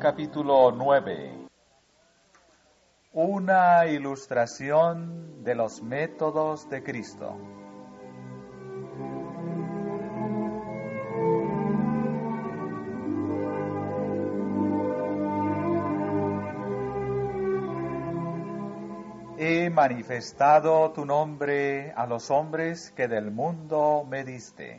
capítulo 9. Una ilustración de los métodos de Cristo. He manifestado tu nombre a los hombres que del mundo me diste.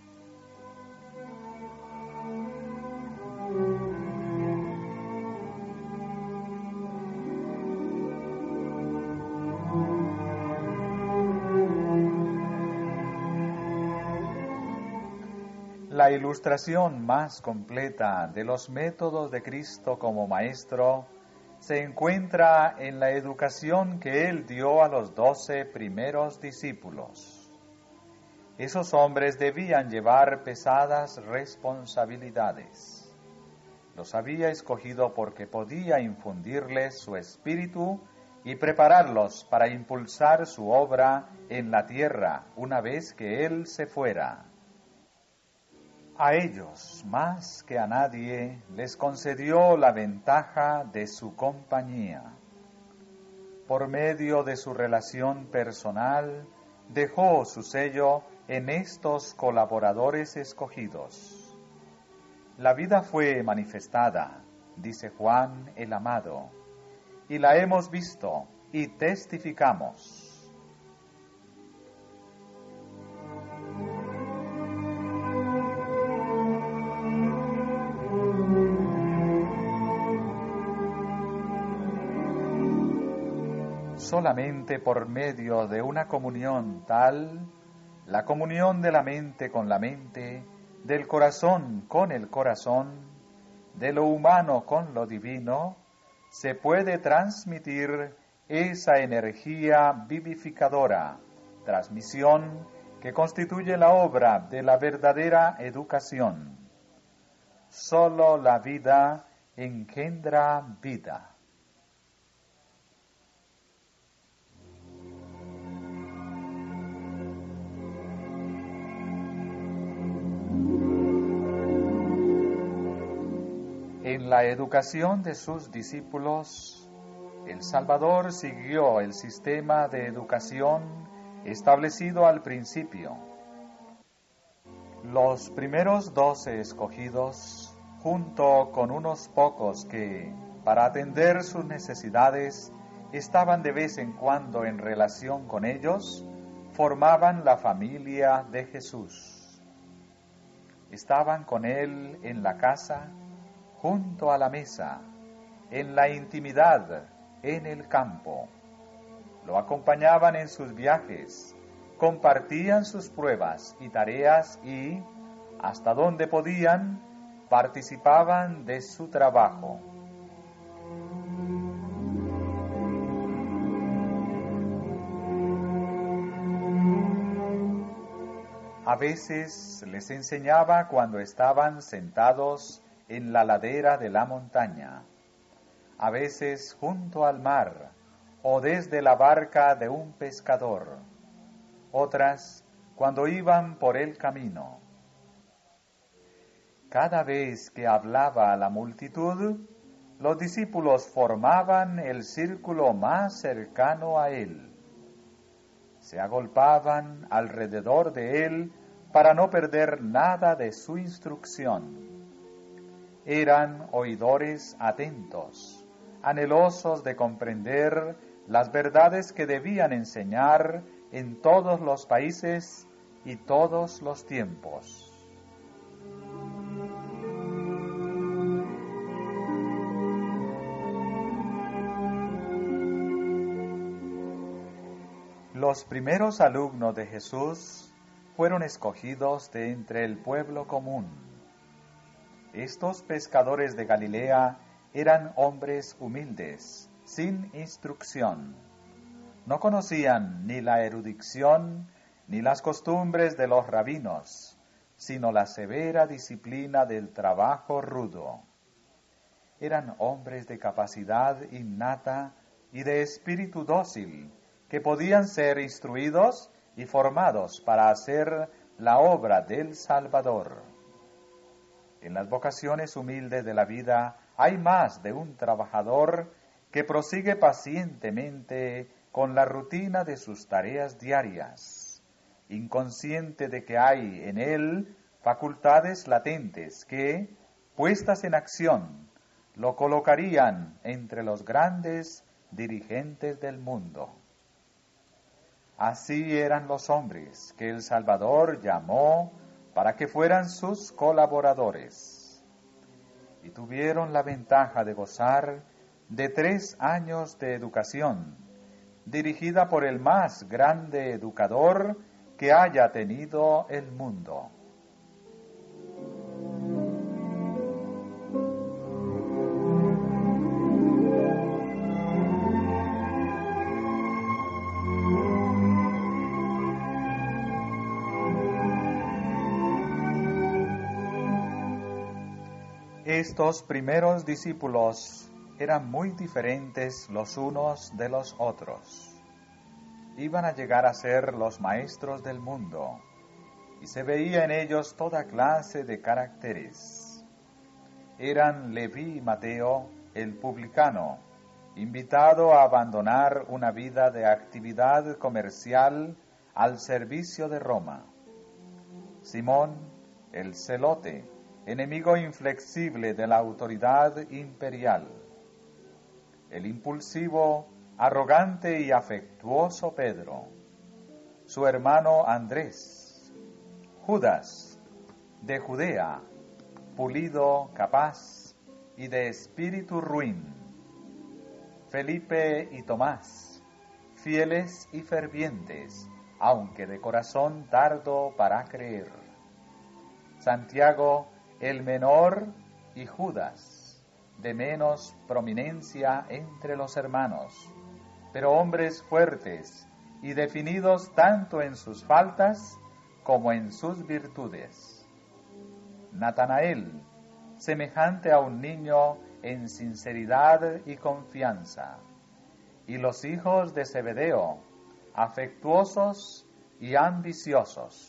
La ilustración más completa de los métodos de Cristo como Maestro se encuentra en la educación que Él dio a los 12 primeros discípulos. Esos hombres debían llevar pesadas responsabilidades. Los había escogido porque podía infundirles su espíritu y prepararlos para impulsar su obra en la tierra una vez que Él se fuera. A ellos, más que a nadie, les concedió la ventaja de su compañía. Por medio de su relación personal, dejó su sello en estos colaboradores escogidos. La vida fue manifestada, dice Juan el Amado, y la hemos visto y testificamos. Solamente por medio de una comunión tal, la comunión de la mente con la mente, del corazón con el corazón, de lo humano con lo divino, se puede transmitir esa energía vivificadora, transmisión que constituye la obra de la verdadera educación. Solo la vida engendra vida. En la educación de sus discípulos, el Salvador siguió el sistema de educación establecido al principio. Los primeros 12 escogidos, junto con unos pocos que, para atender sus necesidades, estaban de vez en cuando en relación con ellos, formaban la familia de Jesús. Estaban con Él en la casa, junto a la mesa, en la intimidad, en el campo. Lo acompañaban en sus viajes, compartían sus pruebas y tareas y, hasta donde podían, participaban de su trabajo. A veces les enseñaba cuando estaban sentados en la ladera de la montaña, a veces junto al mar o desde la barca de un pescador, otras cuando iban por el camino. Cada vez que hablaba a la multitud, los discípulos formaban el círculo más cercano a él. Se agolpaban alrededor de él para no perder nada de su instrucción. Eran oidores atentos, anhelosos de comprender las verdades que debían enseñar en todos los países y todos los tiempos. Los primeros alumnos de Jesús fueron escogidos de entre el pueblo común. Estos pescadores de Galilea eran hombres humildes, sin instrucción. No conocían ni la erudición ni las costumbres de los rabinos, sino la severa disciplina del trabajo rudo. Eran hombres de capacidad innata y de espíritu dócil, que podían ser instruidos y formados para hacer la obra del Salvador. En las vocaciones humildes de la vida hay más de un trabajador que prosigue pacientemente con la rutina de sus tareas diarias, inconsciente de que hay en él facultades latentes que, puestas en acción, lo colocarían entre los grandes dirigentes del mundo. Así eran los hombres que el Salvador llamó para que fueran sus colaboradores, y tuvieron la ventaja de gozar de 3 años de educación, dirigida por el más grande educador que haya tenido el mundo. Estos primeros discípulos eran muy diferentes los unos de los otros. Iban a llegar a ser los maestros del mundo, y se veía en ellos toda clase de caracteres. Eran Leví y Mateo, el publicano, invitado a abandonar una vida de actividad comercial al servicio de Roma. Simón, el celote, enemigo inflexible de la autoridad imperial. El impulsivo, arrogante y afectuoso Pedro. Su hermano Andrés. Judas, de Judea, pulido, capaz y de espíritu ruin. Felipe y Tomás, fieles y fervientes, aunque de corazón tardo para creer. Santiago, el menor, y Judas, de menos prominencia entre los hermanos, pero hombres fuertes y definidos tanto en sus faltas como en sus virtudes. Natanael, semejante a un niño en sinceridad y confianza, y los hijos de Zebedeo, afectuosos y ambiciosos.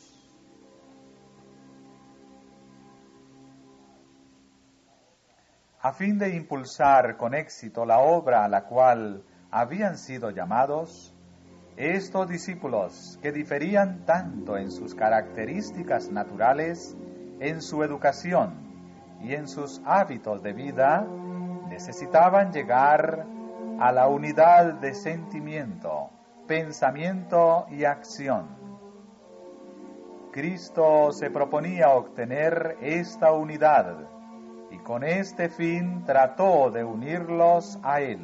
A fin de impulsar con éxito la obra a la cual habían sido llamados, estos discípulos, que diferían tanto en sus características naturales, en su educación y en sus hábitos de vida, necesitaban llegar a la unidad de sentimiento, pensamiento y acción. Cristo se proponía obtener esta unidad, y con este fin trató de unirlos a Él.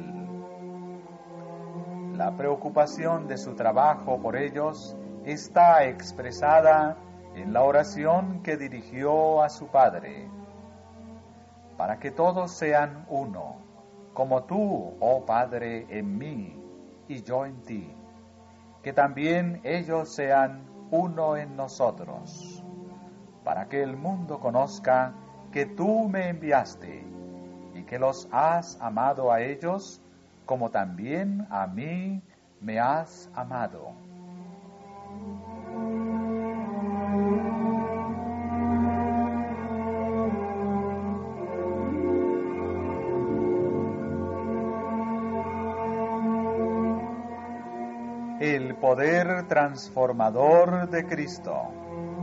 La preocupación de su trabajo por ellos está expresada en la oración que dirigió a su Padre. Para que todos sean uno, como tú, oh Padre, en mí y yo en ti, que también ellos sean uno en nosotros, para que el mundo conozca que tú me enviaste y que los has amado a ellos como también a mí me has amado. El poder transformador de Cristo.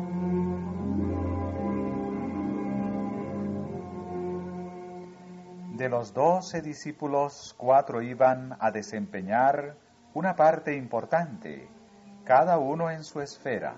De los 12 discípulos, 4 iban a desempeñar una parte importante, cada uno en su esfera.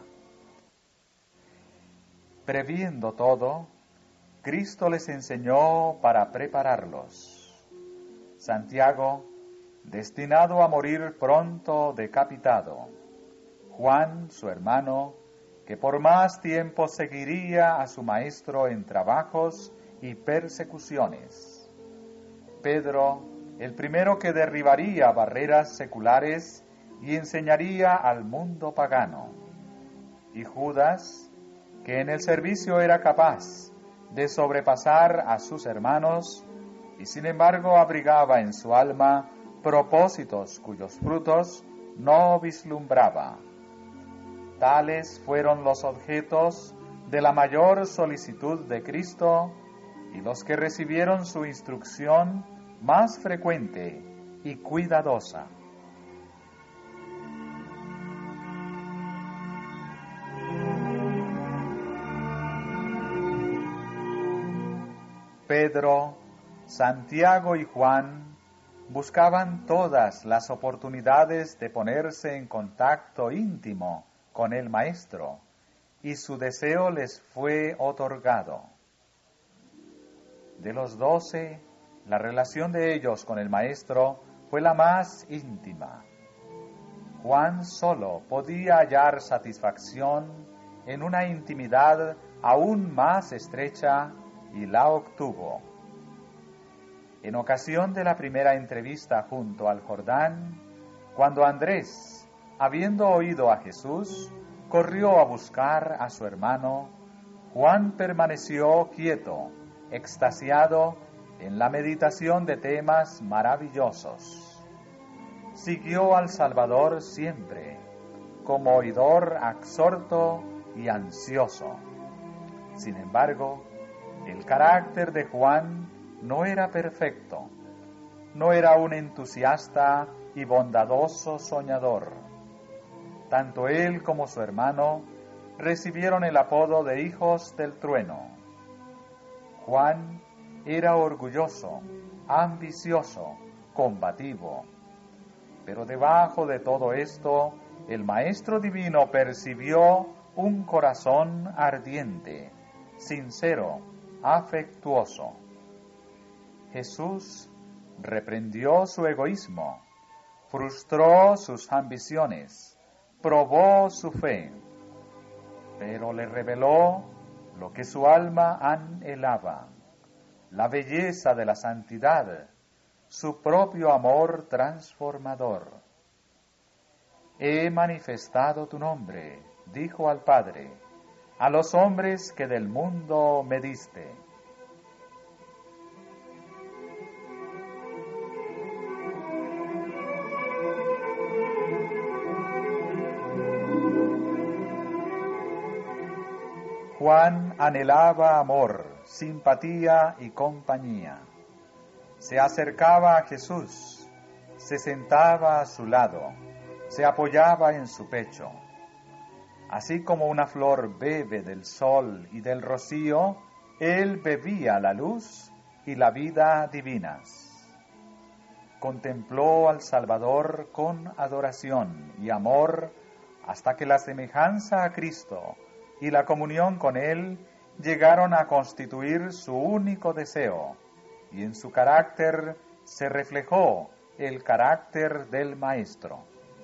Previendo todo, Cristo les enseñó para prepararlos. Santiago, destinado a morir pronto decapitado. Juan, su hermano, que por más tiempo seguiría a su maestro en trabajos y persecuciones. Pedro, el primero que derribaría barreras seculares y enseñaría al mundo pagano. Y Judas, que en el servicio era capaz de sobrepasar a sus hermanos y sin embargo abrigaba en su alma propósitos cuyos frutos no vislumbraba. Tales fueron los objetos de la mayor solicitud de Cristo y los que recibieron su instrucción más frecuente y cuidadosa. Pedro, Santiago y Juan buscaban todas las oportunidades de ponerse en contacto íntimo con el Maestro, y su deseo les fue otorgado. De los 12, la relación de ellos con el Maestro fue la más íntima. Juan solo podía hallar satisfacción en una intimidad aún más estrecha y la obtuvo. En ocasión de la primera entrevista junto al Jordán, cuando Andrés, habiendo oído a Jesús, corrió a buscar a su hermano, Juan permaneció quieto, extasiado en la meditación de temas maravillosos. Siguió al Salvador siempre, como oidor absorto y ansioso. Sin embargo, el carácter de Juan no era perfecto, no era un entusiasta y bondadoso soñador. Tanto él como su hermano recibieron el apodo de hijos del trueno. Juan era orgulloso, ambicioso, combativo. Pero debajo de todo esto, el Maestro Divino percibió un corazón ardiente, sincero, afectuoso. Jesús reprendió su egoísmo, frustró sus ambiciones, probó su fe, pero le reveló lo que su alma anhelaba, la belleza de la santidad, su propio amor transformador. He manifestado tu nombre, dijo al Padre, a los hombres que del mundo me diste. Juan anhelaba amor, simpatía y compañía. Se acercaba a Jesús, se sentaba a su lado, se apoyaba en su pecho. Así como una flor bebe del sol y del rocío, él bebía la luz y la vida divinas. Contempló al Salvador con adoración y amor hasta que la semejanza a Cristo y la comunión con Él llegaron a constituir su único deseo, y en su carácter se reflejó el carácter del Maestro.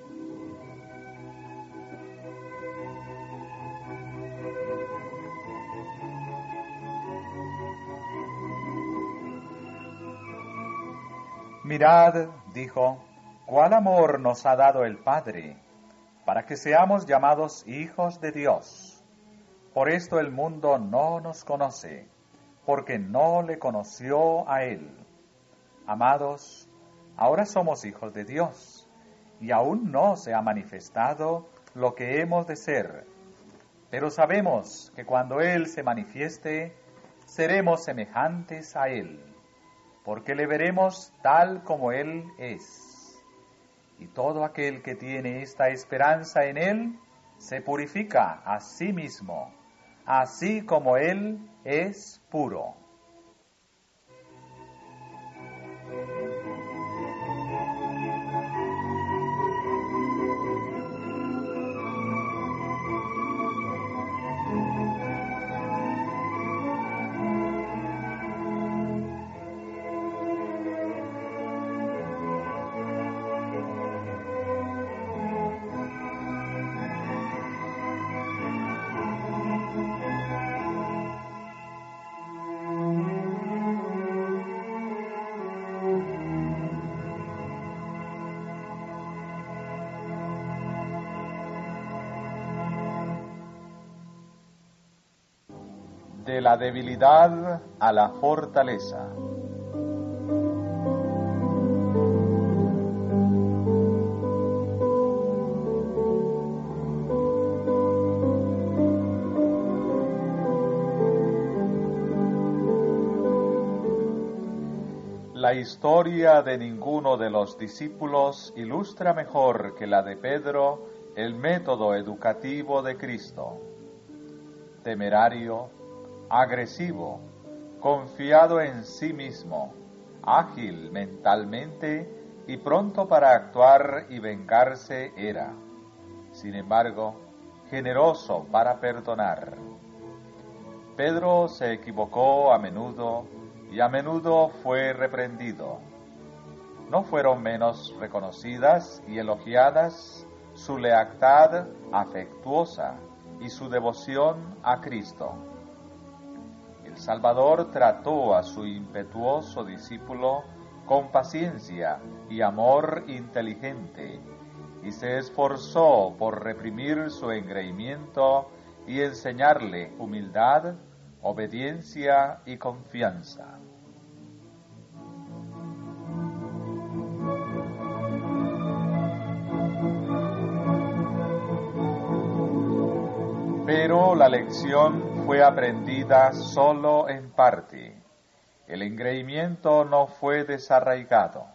Mirad, dijo, cuál amor nos ha dado el Padre, para que seamos llamados hijos de Dios. Por esto el mundo no nos conoce, porque no le conoció a Él. Amados, ahora somos hijos de Dios, y aún no se ha manifestado lo que hemos de ser. Pero sabemos que cuando Él se manifieste, seremos semejantes a Él, porque le veremos tal como Él es. Y todo aquel que tiene esta esperanza en Él, se purifica a sí mismo, así como Él es puro. De la debilidad a la fortaleza. La historia de ninguno de los discípulos ilustra mejor que la de Pedro el método educativo de Cristo. Temerario, agresivo, confiado en sí mismo, ágil mentalmente y pronto para actuar y vengarse era. Sin embargo, generoso para perdonar. Pedro se equivocó a menudo y a menudo fue reprendido. No fueron menos reconocidas y elogiadas su lealtad afectuosa y su devoción a Cristo. El Salvador trató a su impetuoso discípulo con paciencia y amor inteligente y se esforzó por reprimir su engreimiento y enseñarle humildad, obediencia y confianza. Pero la lección fue aprendida solo en parte. El engreimiento no fue desarraigado.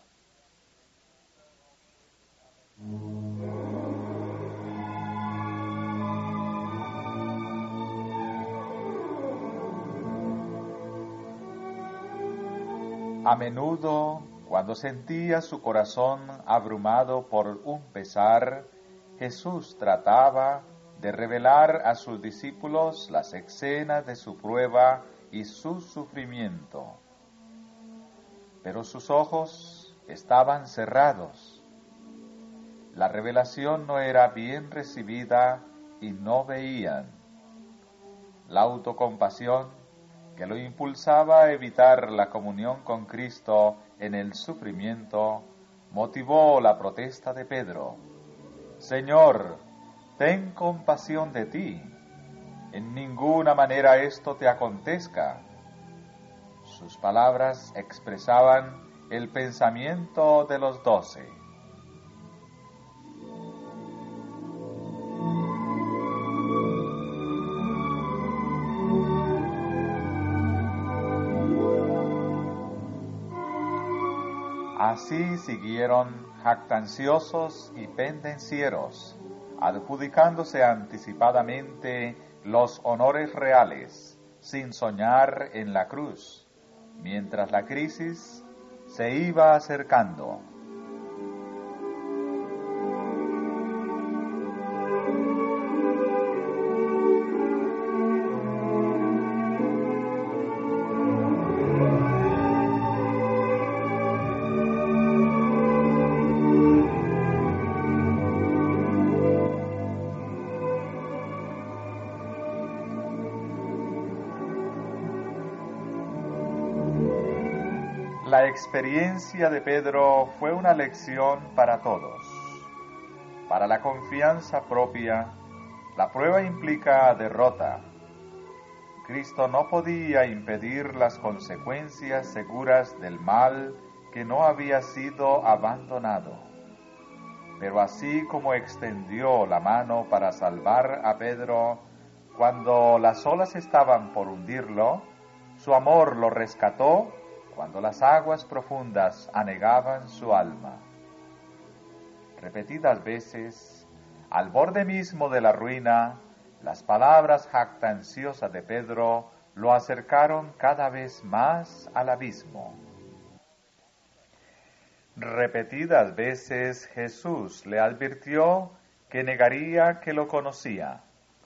A menudo, cuando sentía su corazón abrumado por un pesar, Jesús trataba de revelar a sus discípulos las escenas de su prueba y su sufrimiento. Pero sus ojos estaban cerrados. La revelación no era bien recibida y no veían. La autocompasión, que lo impulsaba a evitar la comunión con Cristo en el sufrimiento, motivó la protesta de Pedro. Señor, ten compasión de ti. En ninguna manera esto te acontezca. Sus palabras expresaban el pensamiento de los 12. Así siguieron jactanciosos y pendencieros, adjudicándose anticipadamente los honores reales, sin soñar en la cruz, mientras la crisis se iba acercando. La experiencia de Pedro fue una lección para todos. Para la confianza propia, la prueba implica derrota. Cristo no podía impedir las consecuencias seguras del mal que no había sido abandonado. Pero así como extendió la mano para salvar a Pedro cuando las olas estaban por hundirlo, su amor lo rescató cuando las aguas profundas anegaban su alma. Repetidas veces, al borde mismo de la ruina, las palabras jactanciosas de Pedro lo acercaron cada vez más al abismo. Repetidas veces Jesús le advirtió que negaría que lo conocía.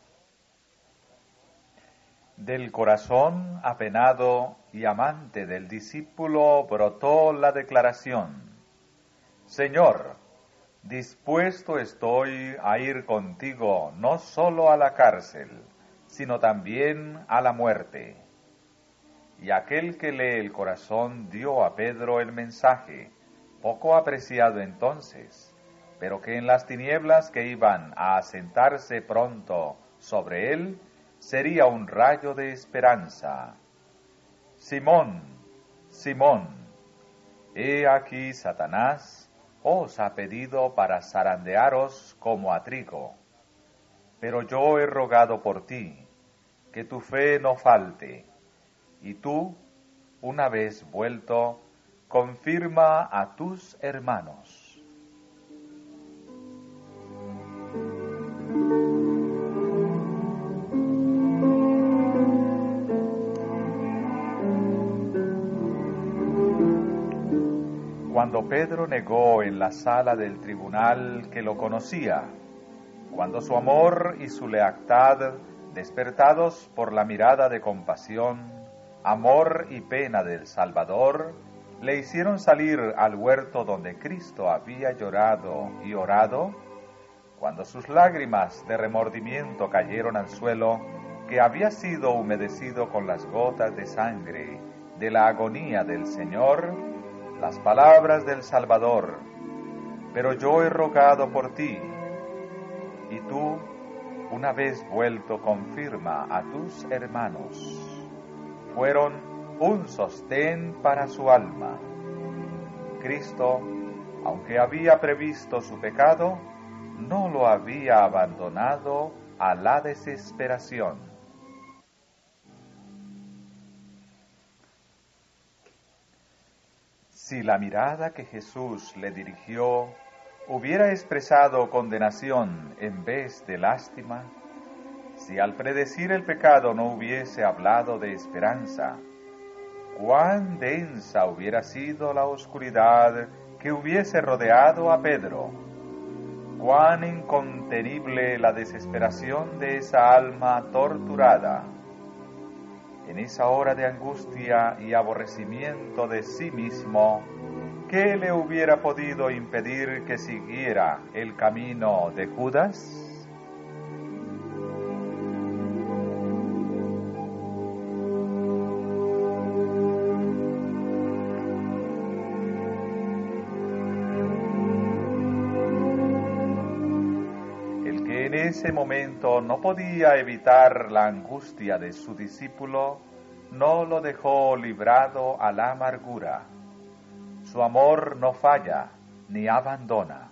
Del corazón apenado y amante del discípulo brotó la declaración: Señor, dispuesto estoy a ir contigo no solo a la cárcel, sino también a la muerte. Y aquel que lee el corazón dio a Pedro el mensaje, poco apreciado entonces, pero que en las tinieblas que iban a asentarse pronto sobre él, sería un rayo de esperanza. Simón, Simón, he aquí Satanás os ha pedido para zarandearos como a trigo. Pero yo he rogado por ti, que tu fe no falte, y tú, una vez vuelto, confirma a tus hermanos. Cuando Pedro negó en la sala del tribunal que lo conocía, cuando su amor y su lealtad, despertados por la mirada de compasión, amor y pena del Salvador, le hicieron salir al huerto donde Cristo había llorado y orado, cuando sus lágrimas de remordimiento cayeron al suelo, que había sido humedecido con las gotas de sangre de la agonía del Señor, las palabras del Salvador: pero yo he rogado por ti, y tú, una vez vuelto, confirma a tus hermanos, fueron un sostén para su alma. Cristo, aunque había previsto su pecado, no lo había abandonado a la desesperación. Si la mirada que Jesús le dirigió hubiera expresado condenación en vez de lástima, si al predecir el pecado no hubiese hablado de esperanza, cuán densa hubiera sido la oscuridad que hubiese rodeado a Pedro, cuán incontenible la desesperación de esa alma torturada. En esa hora de angustia y aborrecimiento de sí mismo, ¿qué le hubiera podido impedir que siguiera el camino de Judas? El que en ese momento no podía evitar la angustia de su discípulo, no lo dejó librado a la amargura. Su amor no falla ni abandona.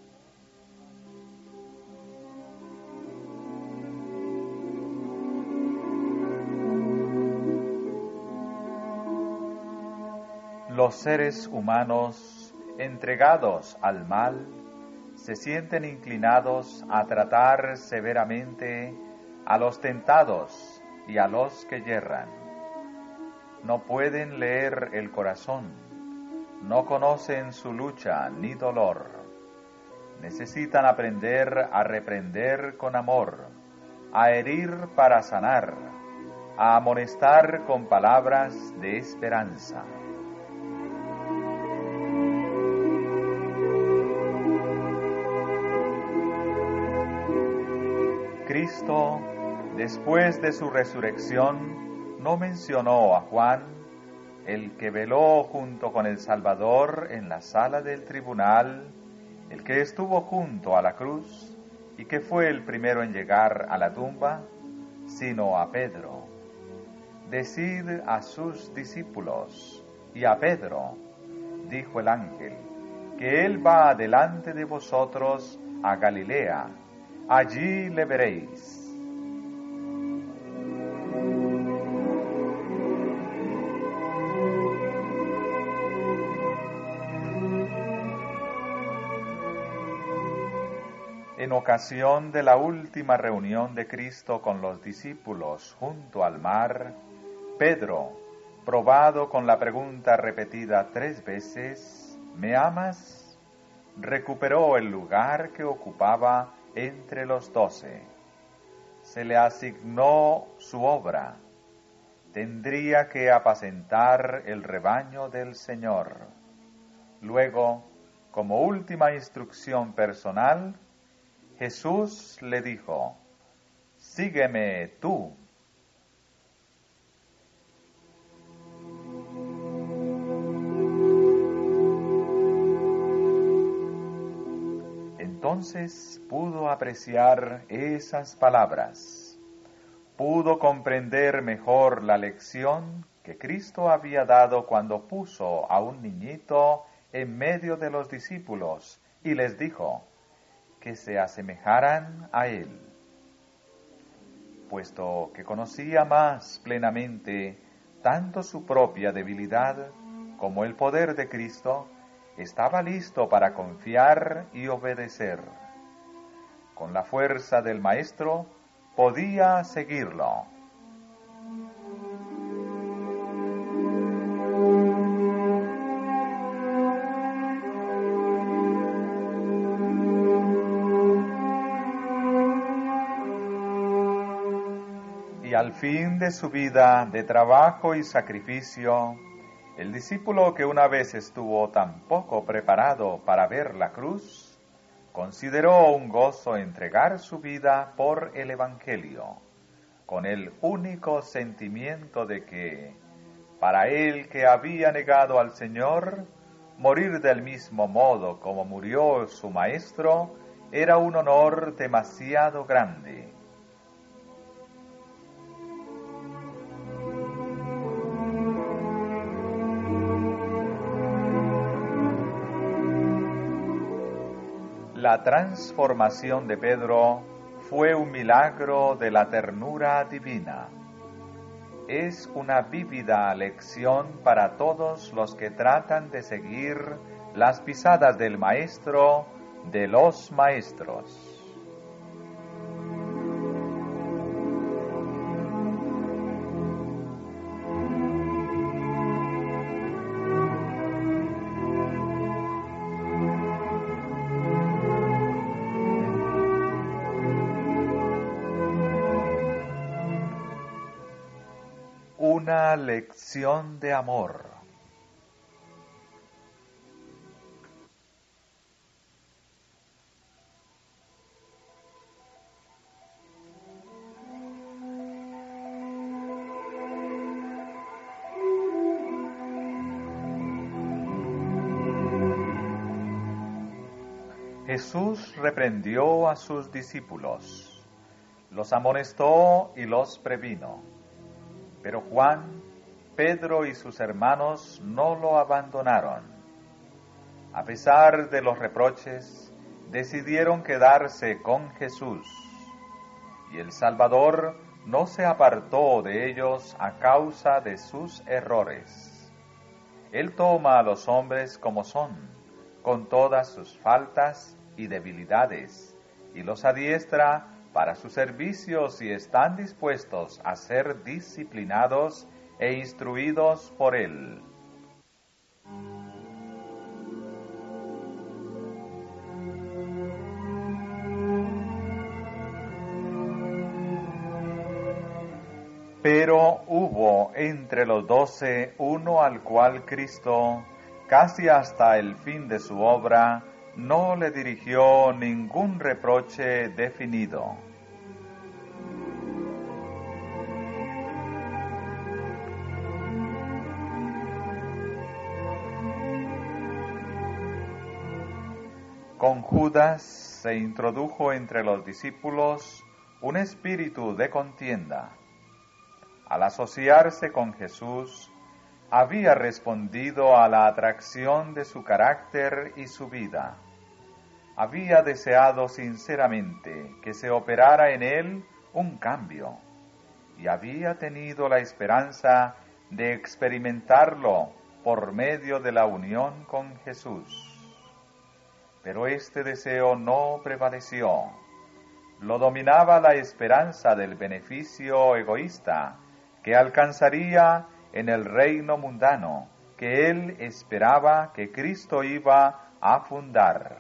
Los seres humanos, entregados al mal, se sienten inclinados a tratar severamente a los tentados y a los que yerran. No pueden leer el corazón, no conocen su lucha ni dolor. Necesitan aprender a reprender con amor, a herir para sanar, a amonestar con palabras de esperanza. Cristo, después de su resurrección, no mencionó a Juan, el que veló junto con el Salvador en la sala del tribunal, el que estuvo junto a la cruz y que fue el primero en llegar a la tumba, sino a Pedro. Decid a sus discípulos y a Pedro, dijo el ángel, que él va delante de vosotros a Galilea. Allí le veréis. En ocasión de la última reunión de Cristo con los discípulos junto al mar, Pedro, probado con la pregunta repetida 3 veces, ¿me amas?, recuperó el lugar que ocupaba entre los 12. Se le asignó su obra. Tendría que apacentar el rebaño del Señor. Luego, como última instrucción personal, Jesús le dijo: sígueme tú. Entonces pudo apreciar esas palabras, pudo comprender mejor la lección que Cristo había dado cuando puso a un niñito en medio de los discípulos y les dijo que se asemejaran a él. Puesto que conocía más plenamente tanto su propia debilidad como el poder de Cristo, estaba listo para confiar y obedecer. Con la fuerza del Maestro, podía seguirlo. Y al fin de su vida de trabajo y sacrificio, el discípulo que una vez estuvo tan poco preparado para ver la cruz, consideró un gozo entregar su vida por el Evangelio, con el único sentimiento de que, para él que había negado al Señor, morir del mismo modo como murió su Maestro era un honor demasiado grande. La transformación de Pedro fue un milagro de la ternura divina. Es una vívida lección para todos los que tratan de seguir las pisadas del Maestro de los Maestros. Una lección de amor. Jesús reprendió a sus discípulos, los amonestó y los previno. Pero Juan, Pedro y sus hermanos no lo abandonaron. A pesar de los reproches, decidieron quedarse con Jesús, y el Salvador no se apartó de ellos a causa de sus errores. Él toma a los hombres como son, con todas sus faltas y debilidades, y los adiestra para su servicio si están dispuestos a ser disciplinados e instruidos por Él. Pero hubo entre los 12 uno al cual Cristo, casi hasta el fin de su obra, no le dirigió ningún reproche definido. Con Judas se introdujo entre los discípulos un espíritu de contienda. Al asociarse con Jesús, había respondido a la atracción de su carácter y su vida. Había deseado sinceramente que se operara en él un cambio, y había tenido la esperanza de experimentarlo por medio de la unión con Jesús. Pero este deseo no prevaleció. Lo dominaba la esperanza del beneficio egoísta que alcanzaría en el reino mundano que él esperaba que Cristo iba a fundar.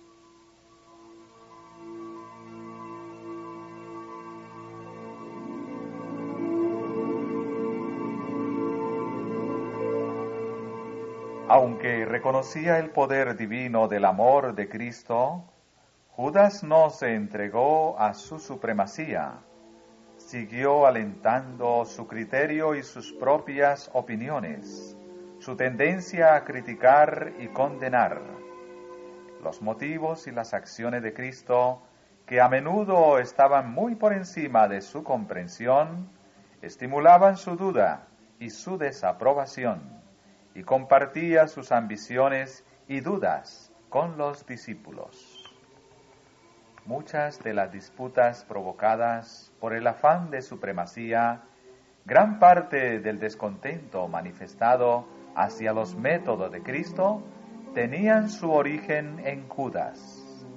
Aunque reconocía el poder divino del amor de Cristo, Judas no se entregó a su supremacía. Siguió alentando su criterio y sus propias opiniones, su tendencia a criticar y condenar. Los motivos y las acciones de Cristo, que a menudo estaban muy por encima de su comprensión, estimulaban su duda y su desaprobación, y compartía sus ambiciones y dudas con los discípulos. Muchas de las disputas provocadas por el afán de supremacía, gran parte del descontento manifestado hacia los métodos de Cristo tenían su origen en Judas.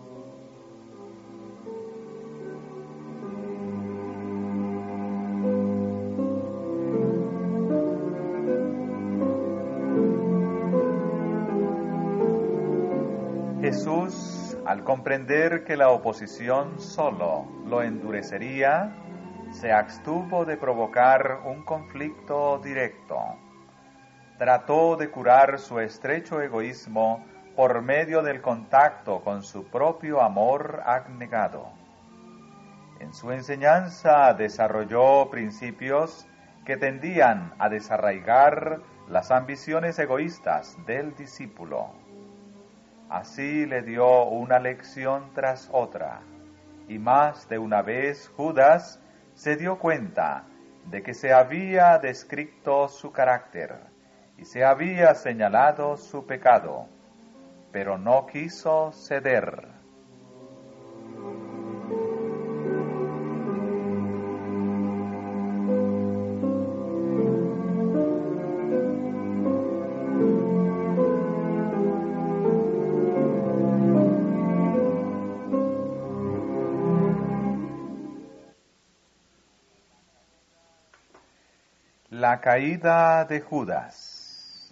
Jesús, al comprender que la oposición solo lo endurecería, se abstuvo de provocar un conflicto directo. Trató de curar su estrecho egoísmo por medio del contacto con su propio amor abnegado. En su enseñanza desarrolló principios que tendían a desarraigar las ambiciones egoístas del discípulo. Así le dio una lección tras otra, y más de una vez Judas se dio cuenta de que se había descrito su carácter y se había señalado su pecado, pero no quiso ceder. La caída de Judas.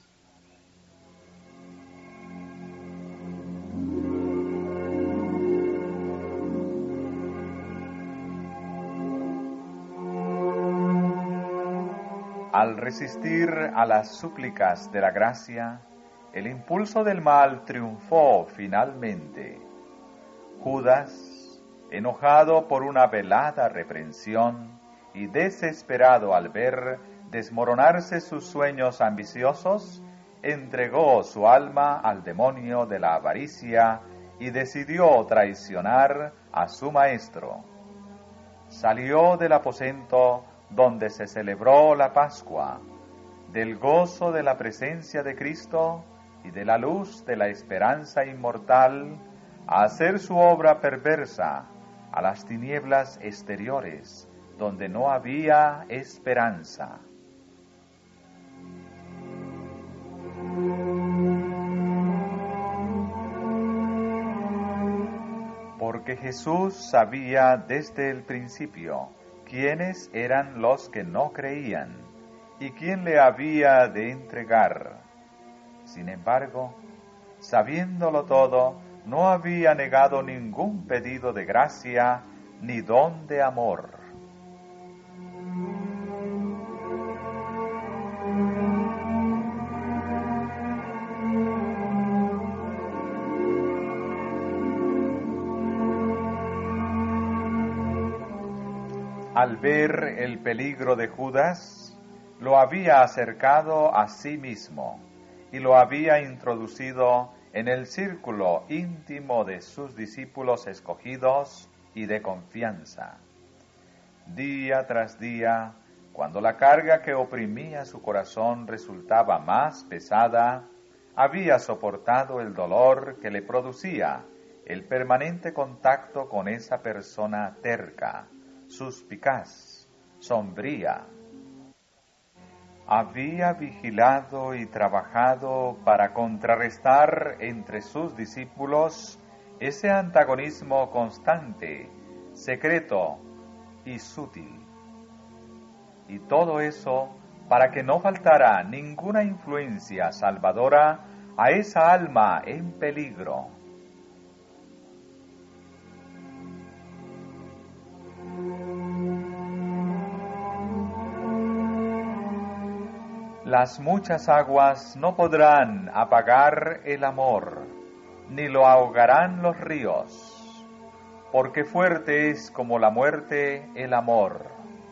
Al resistir a las súplicas de la gracia, el impulso del mal triunfó finalmente. Judas, enojado por una velada reprensión y desesperado al ver desmoronarse sus sueños ambiciosos, entregó su alma al demonio de la avaricia y decidió traicionar a su maestro. Salió del aposento donde se celebró la Pascua, del gozo de la presencia de Cristo y de la luz de la esperanza inmortal, a hacer su obra perversa a las tinieblas exteriores, donde no había esperanza. Porque Jesús sabía desde el principio quiénes eran los que no creían y quién le había de entregar. Sin embargo, sabiéndolo todo, no había negado ningún pedido de gracia ni don de amor. Al ver el peligro de Judas, lo había acercado a sí mismo y lo había introducido en el círculo íntimo de sus discípulos escogidos y de confianza. Día tras día, cuando la carga que oprimía su corazón resultaba más pesada, había soportado el dolor que le producía el permanente contacto con esa persona terca, suspicaz, sombría. Había vigilado y trabajado para contrarrestar entre sus discípulos ese antagonismo constante, secreto y sutil. Y todo eso para que no faltara ninguna influencia salvadora a esa alma en peligro. Las muchas aguas no podrán apagar el amor, ni lo ahogarán los ríos, porque fuerte es como la muerte el amor.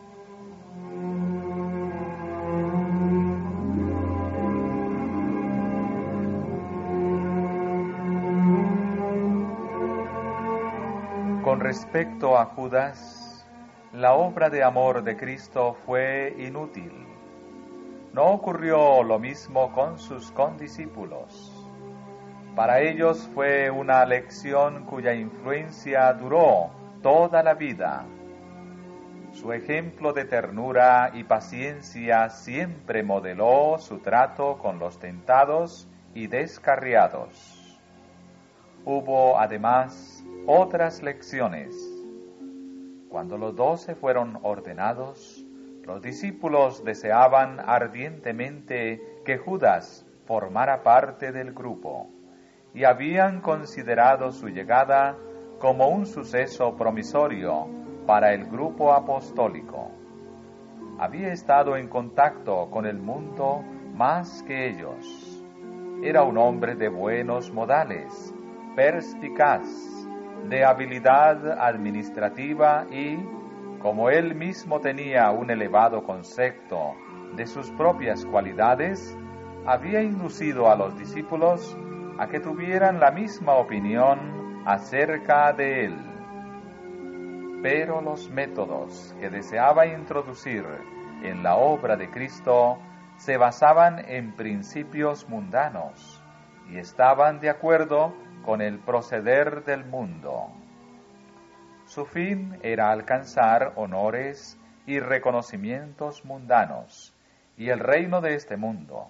Con respecto a Judas, la obra de amor de Cristo fue inútil. No ocurrió lo mismo con sus condiscípulos. Para ellos fue una lección cuya influencia duró toda la vida. Su ejemplo de ternura y paciencia siempre modeló su trato con los tentados y descarriados. Hubo además otras lecciones. Cuando los 12 fueron ordenados, los discípulos deseaban ardientemente que Judas formara parte del grupo y habían considerado su llegada como un suceso promisorio para el grupo apostólico. Había estado en contacto con el mundo más que ellos. Era un hombre de buenos modales, perspicaz, de habilidad administrativa y, como él mismo tenía un elevado concepto de sus propias cualidades, había inducido a los discípulos a que tuvieran la misma opinión acerca de él. Pero los métodos que deseaba introducir en la obra de Cristo se basaban en principios mundanos y estaban de acuerdo con el proceder del mundo. Su fin era alcanzar honores y reconocimientos mundanos y el reino de este mundo.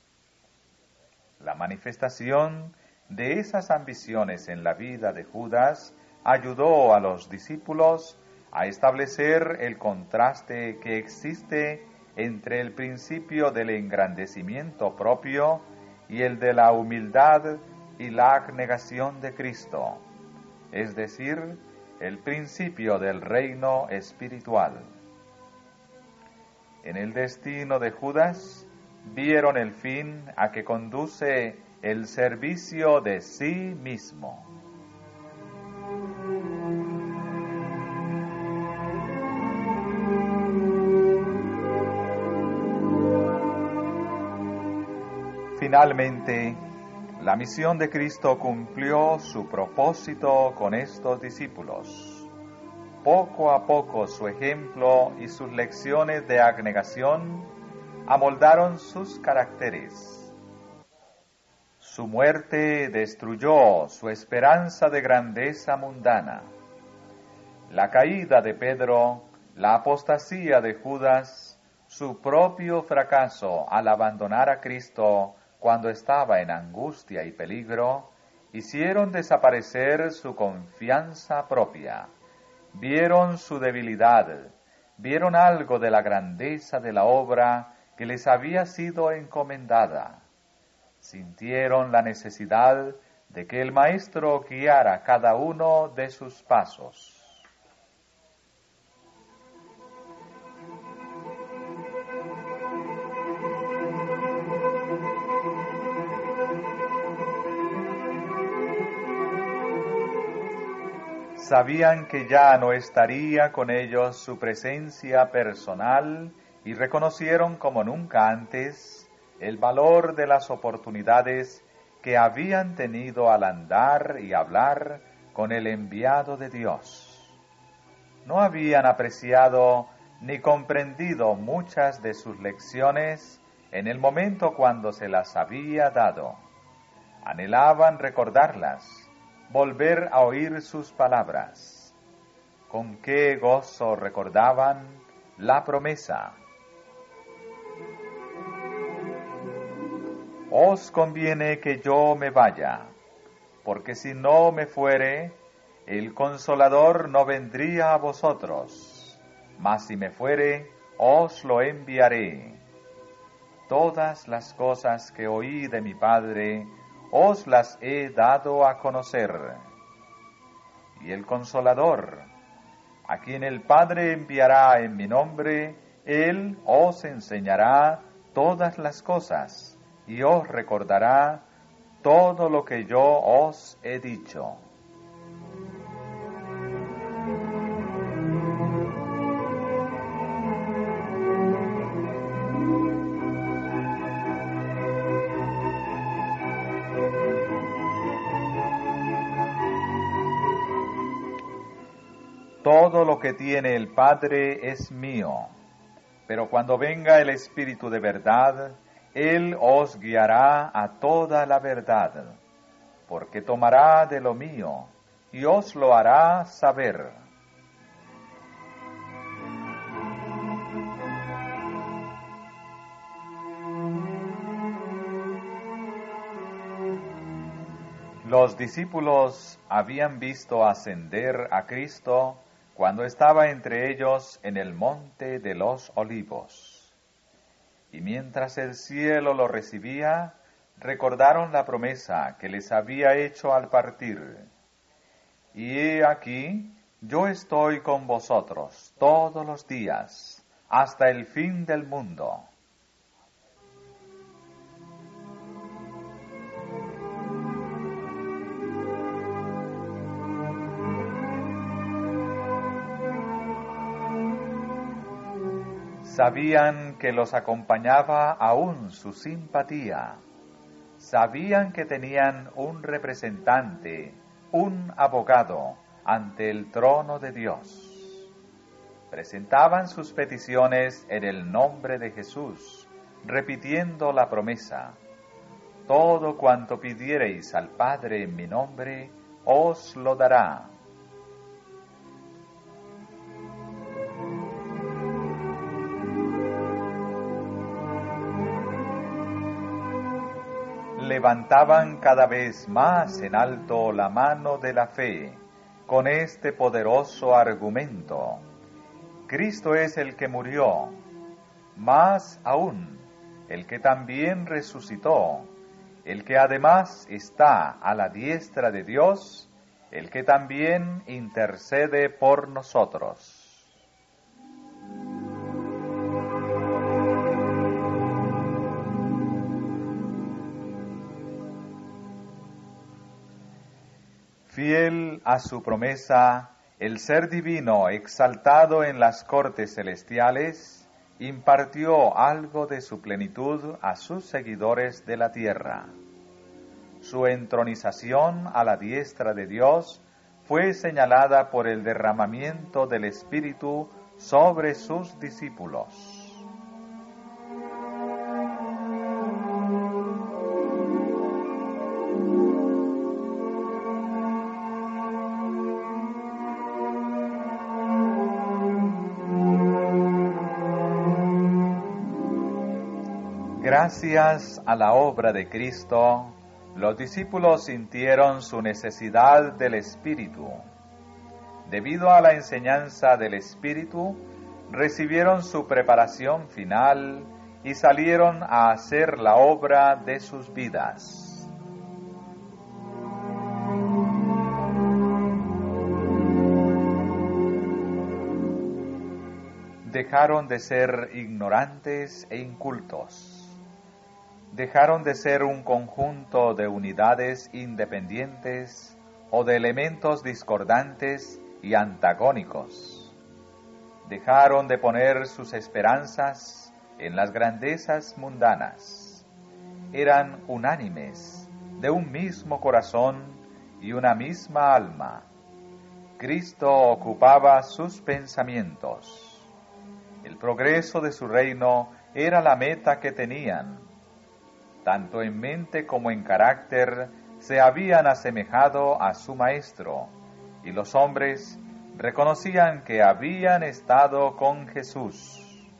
La manifestación de esas ambiciones en la vida de Judas ayudó a los discípulos a establecer el contraste que existe entre el principio del engrandecimiento propio y el de la humildad y la abnegación de Cristo, es decir, el principio del reino espiritual. En el destino de Judas vieron el fin a que conduce el servicio de sí mismo. Finalmente, la misión de Cristo cumplió su propósito con estos discípulos. Poco a poco su ejemplo y sus lecciones de abnegación amoldaron sus caracteres. Su muerte destruyó su esperanza de grandeza mundana. La caída de Pedro, la apostasía de Judas, su propio fracaso al abandonar a Cristo cuando estaba en angustia y peligro, hicieron desaparecer su confianza propia. Vieron su debilidad, vieron algo de la grandeza de la obra que les había sido encomendada. Sintieron la necesidad de que el Maestro guiara cada uno de sus pasos. Sabían que ya no estaría con ellos su presencia personal y reconocieron como nunca antes el valor de las oportunidades que habían tenido al andar y hablar con el enviado de Dios. No habían apreciado ni comprendido muchas de sus lecciones en el momento cuando se las había dado. Anhelaban recordarlas, volver a oír sus palabras. Con qué gozo recordaban la promesa. Os conviene que yo me vaya, porque si no me fuere, el Consolador no vendría a vosotros, mas si me fuere, os lo enviaré. Todas las cosas que oí de mi Padre, os las he dado a conocer. Y el Consolador, a quien el Padre enviará en mi nombre, Él os enseñará todas las cosas y os recordará todo lo que yo os he dicho. Todo lo que tiene el Padre es mío, pero cuando venga el Espíritu de verdad, Él os guiará a toda la verdad, porque tomará de lo mío y os lo hará saber. Los discípulos habían visto ascender a Cristo cuando estaba entre ellos en el monte de los Olivos. Y mientras el cielo lo recibía, recordaron la promesa que les había hecho al partir. Y he aquí, yo estoy con vosotros todos los días, hasta el fin del mundo. Sabían que los acompañaba aún su simpatía. Sabían que tenían un representante, un abogado, ante el trono de Dios. Presentaban sus peticiones en el nombre de Jesús, repitiendo la promesa: todo cuanto pidiereis al Padre en mi nombre, os lo dará. Levantaban cada vez más en alto la mano de la fe, con este poderoso argumento: Cristo es el que murió, más aún, el que también resucitó, el que además está a la diestra de Dios, el que también intercede por nosotros. Fiel a su promesa, el Ser Divino, exaltado en las cortes celestiales, impartió algo de su plenitud a sus seguidores de la tierra. Su entronización a la diestra de Dios fue señalada por el derramamiento del Espíritu sobre sus discípulos. Gracias a la obra de Cristo, los discípulos sintieron su necesidad del Espíritu. Debido a la enseñanza del Espíritu, recibieron su preparación final y salieron a hacer la obra de sus vidas. Dejaron de ser ignorantes e incultos. Dejaron de ser un conjunto de unidades independientes o de elementos discordantes y antagónicos. Dejaron de poner sus esperanzas en las grandezas mundanas. Eran unánimes, de un mismo corazón y una misma alma. Cristo ocupaba sus pensamientos. El progreso de su reino era la meta que tenían. Tanto en mente como en carácter se habían asemejado a su Maestro, y los hombres reconocían que habían estado con Jesús.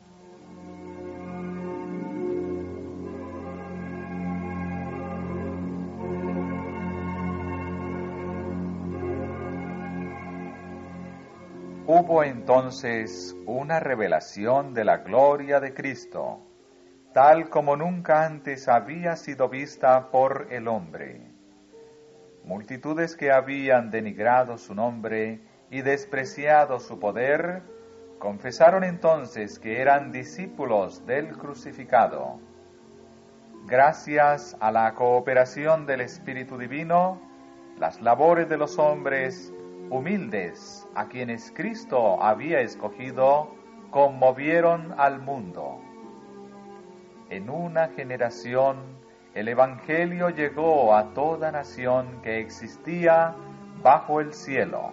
Hubo entonces una revelación de la gloria de Cristo, tal como nunca antes había sido vista por el hombre. Multitudes que habían denigrado su nombre y despreciado su poder, confesaron entonces que eran discípulos del crucificado. Gracias a la cooperación del Espíritu Divino, las labores de los hombres humildes a quienes Cristo había escogido conmovieron al mundo. En una generación, el Evangelio llegó a toda nación que existía bajo el cielo.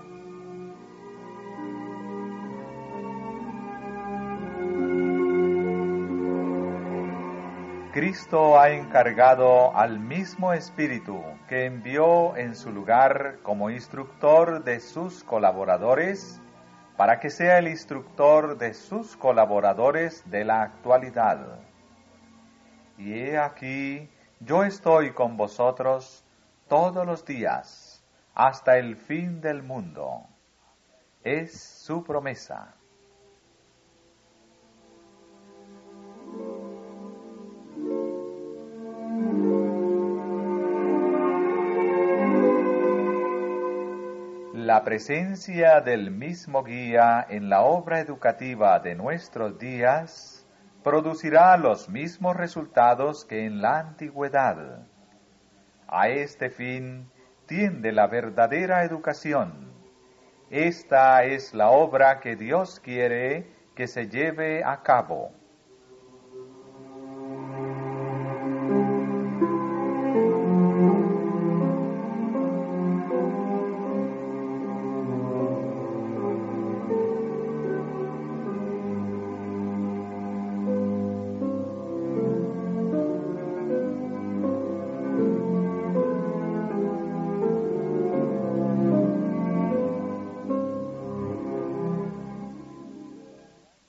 Cristo ha encargado al mismo Espíritu que envió en su lugar como instructor de sus colaboradores, para que sea el instructor de sus colaboradores de la actualidad. Y he aquí, yo estoy con vosotros todos los días, hasta el fin del mundo. Es su promesa. La presencia del mismo guía en la obra educativa de nuestros días producirá los mismos resultados que en la antigüedad. A este fin tiende la verdadera educación. Esta es la obra que Dios quiere que se lleve a cabo.